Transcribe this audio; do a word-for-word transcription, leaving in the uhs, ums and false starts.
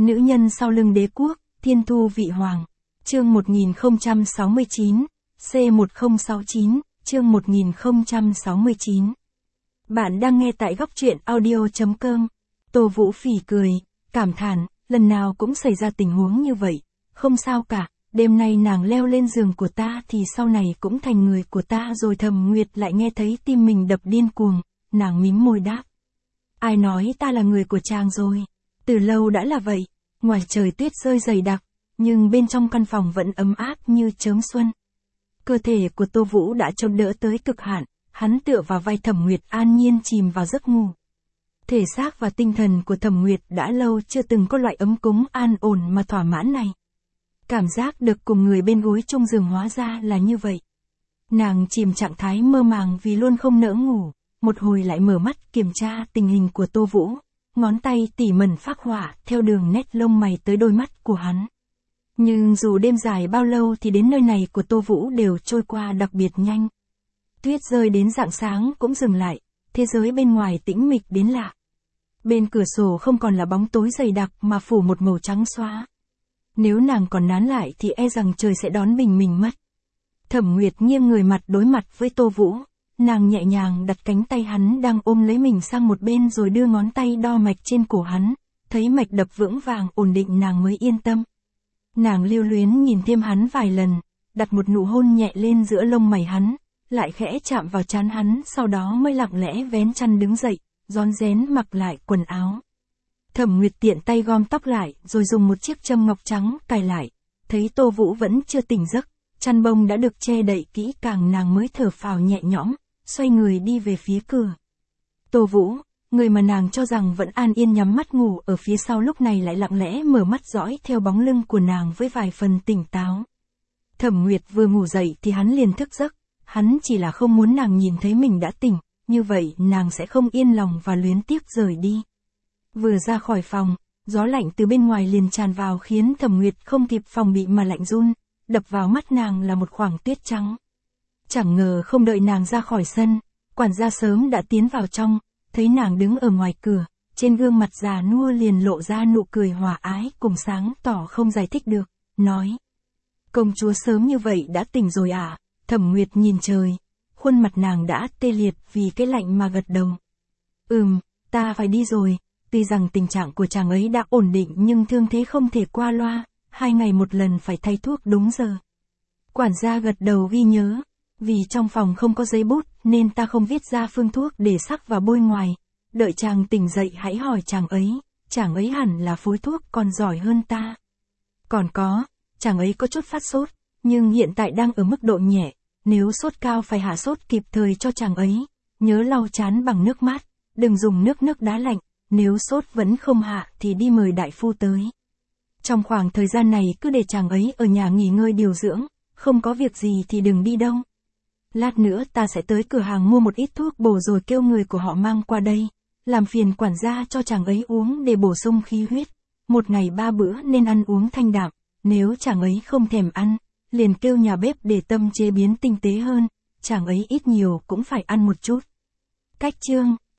Nữ nhân sau lưng đế quốc, thiên thu vị hoàng. Chương một nghìn không trăm sáu mươi chín, C một không sáu chín, chương một nghìn không trăm sáu mươi chín. Bạn đang nghe tại góc truyện audio chấm com. Tô Vũ phỉ cười, cảm thán, lần nào cũng xảy ra tình huống như vậy. Không sao cả, đêm nay nàng leo lên giường của ta thì sau này cũng thành người của ta rồi. Thẩm Nguyệt lại nghe thấy tim mình đập điên cuồng, nàng mím môi đáp. Ai nói ta là người của chàng rồi? Từ lâu đã là vậy, ngoài trời tuyết rơi dày đặc, nhưng bên trong căn phòng vẫn ấm áp như chớm xuân. Cơ thể của Tô Vũ đã chống đỡ tới cực hạn, hắn tựa vào vai Thẩm Nguyệt an nhiên chìm vào giấc ngủ. Thể xác và tinh thần của Thẩm Nguyệt đã lâu chưa từng có loại ấm cúng an ổn mà thỏa mãn này. Cảm giác được cùng người bên gối chung giường hóa ra là như vậy. Nàng chìm trạng thái mơ màng vì luôn không nỡ ngủ, một hồi lại mở mắt kiểm tra tình hình của Tô Vũ, ngón tay tỉ mẩn phác họa theo đường nét lông mày tới đôi mắt của hắn. Nhưng dù đêm dài bao lâu thì đến nơi này của Tô Vũ đều trôi qua đặc biệt nhanh. Tuyết rơi đến rạng sáng cũng dừng lại, thế giới bên ngoài tĩnh mịch đến lạ. Bên cửa sổ không còn là bóng tối dày đặc mà phủ một màu trắng xóa. Nếu nàng còn nán lại thì e rằng trời sẽ đón bình minh mất. Thẩm Nguyệt nghiêng người mặt đối mặt với Tô Vũ, nàng nhẹ nhàng đặt cánh tay hắn đang ôm lấy mình sang một bên rồi đưa ngón tay đo mạch trên cổ hắn, thấy mạch đập vững vàng ổn định nàng mới yên tâm. Nàng lưu luyến nhìn thêm hắn vài lần, đặt một nụ hôn nhẹ lên giữa lông mày hắn, lại khẽ chạm vào trán hắn, sau đó mới lặng lẽ vén chăn đứng dậy, rón rén mặc lại quần áo. Thẩm Nguyệt tiện tay gom tóc lại, rồi dùng một chiếc châm ngọc trắng cài lại, thấy Tô Vũ vẫn chưa tỉnh giấc, chăn bông đã được che đậy kỹ càng, nàng mới thở phào nhẹ nhõm, xoay người đi về phía cửa. Tô Vũ, người mà nàng cho rằng vẫn an yên nhắm mắt ngủ ở phía sau lúc này lại lặng lẽ mở mắt dõi theo bóng lưng của nàng với vài phần tỉnh táo. Thẩm Nguyệt vừa ngủ dậy thì hắn liền thức giấc, hắn chỉ là không muốn nàng nhìn thấy mình đã tỉnh, như vậy nàng sẽ không yên lòng và luyến tiếc rời đi. Vừa ra khỏi phòng, gió lạnh từ bên ngoài liền tràn vào khiến Thẩm Nguyệt không kịp phòng bị mà lạnh run, đập vào mắt nàng là một khoảng tuyết trắng. Chẳng ngờ không đợi nàng ra khỏi sân, quản gia sớm đã tiến vào trong, thấy nàng đứng ở ngoài cửa, trên gương mặt già nua liền lộ ra nụ cười hòa ái cùng sáng tỏ không giải thích được, nói. Công chúa sớm như vậy đã tỉnh rồi à? Thẩm Nguyệt nhìn trời, khuôn mặt nàng đã tê liệt vì cái lạnh mà gật đầu. Ừm, ta phải đi rồi, tuy rằng tình trạng của chàng ấy đã ổn định nhưng thương thế không thể qua loa, hai ngày một lần phải thay thuốc đúng giờ. Quản gia gật đầu ghi nhớ. Vì trong phòng không có giấy bút nên ta không viết ra phương thuốc để sắc và bôi ngoài. Đợi chàng tỉnh dậy hãy hỏi chàng ấy, chàng ấy hẳn là phối thuốc còn giỏi hơn ta. Còn có, chàng ấy có chút phát sốt, nhưng hiện tại đang ở mức độ nhẹ, nếu sốt cao phải hạ sốt kịp thời cho chàng ấy. Nhớ lau trán bằng nước mát, đừng dùng nước nước đá lạnh, nếu sốt vẫn không hạ thì đi mời đại phu tới. Trong khoảng thời gian này cứ để chàng ấy ở nhà nghỉ ngơi điều dưỡng, không có việc gì thì đừng đi đâu. Lát nữa ta sẽ tới cửa hàng mua một ít thuốc bổ rồi kêu người của họ mang qua đây, làm phiền quản gia cho chàng ấy uống để bổ sung khí huyết. Một ngày ba bữa nên ăn uống thanh đạm, nếu chàng ấy không thèm ăn, liền kêu nhà bếp để tâm chế biến tinh tế hơn, chàng ấy ít nhiều cũng phải ăn một chút. Cách chương